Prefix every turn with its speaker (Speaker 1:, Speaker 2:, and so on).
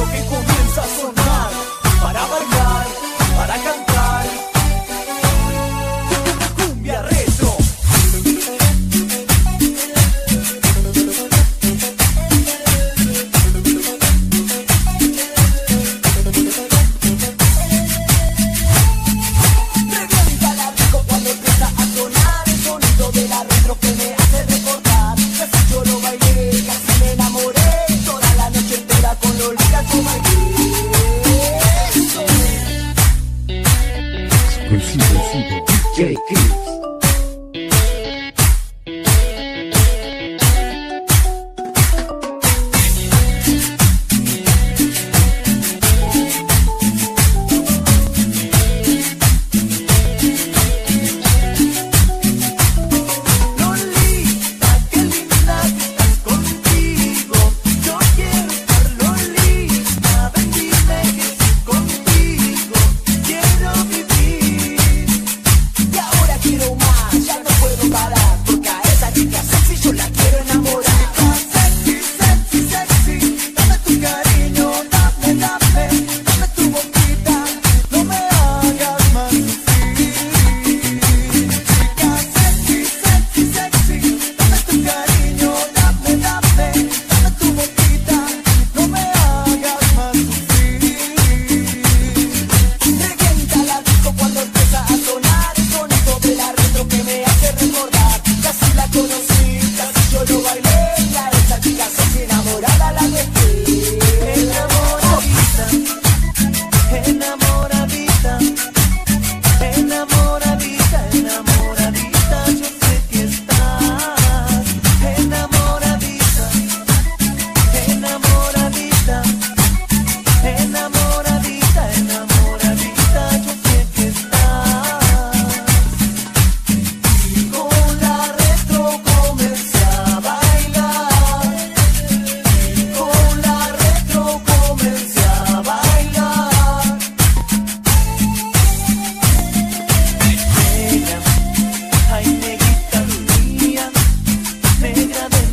Speaker 1: que comienza a sonar para bailar, para cantar. Cumbia retro. Revienta la disco cuando empieza a sonar el sonido de la retro que me hace recordar. Casi yo lo bailé, casi me enamoré, toda la noche entera con los ligas yo bailé.
Speaker 2: Exclusivo DJ Chris.
Speaker 1: Lolita, qué linda que estás contigo. Yo quiero estar Lolita, ven dime que sí contigo quiero vivir. Y ahora quiero más, ya no puedo parar, porque a esa chica sexy yo la quiero enamorar. Sexy, sexy, sexy, dame tu cariño, dame, dame, dame tu boquita, no me hagas más sufrir. Chica sexy, sexy, sexy, dame tu cariño, dame, dame, dame tu boquita, no me hagas más sufrir. Revienta la disco cuando empieza a sonar el sonido de la retro que me hace recordar. Casi la conocí, casi yo lo bailé, y a esa chica sexy enamorada la dejé. Enamoradita, enamoradita, enamoradita, enamoradita, yo sé que estás. Enamoradita, enamoradita, enamoradita, enamoradita, yo sé que estás. Y con la retro comencé a bailar. Y con la retro comencé a bailar. Negra, ay negrita mía, negra de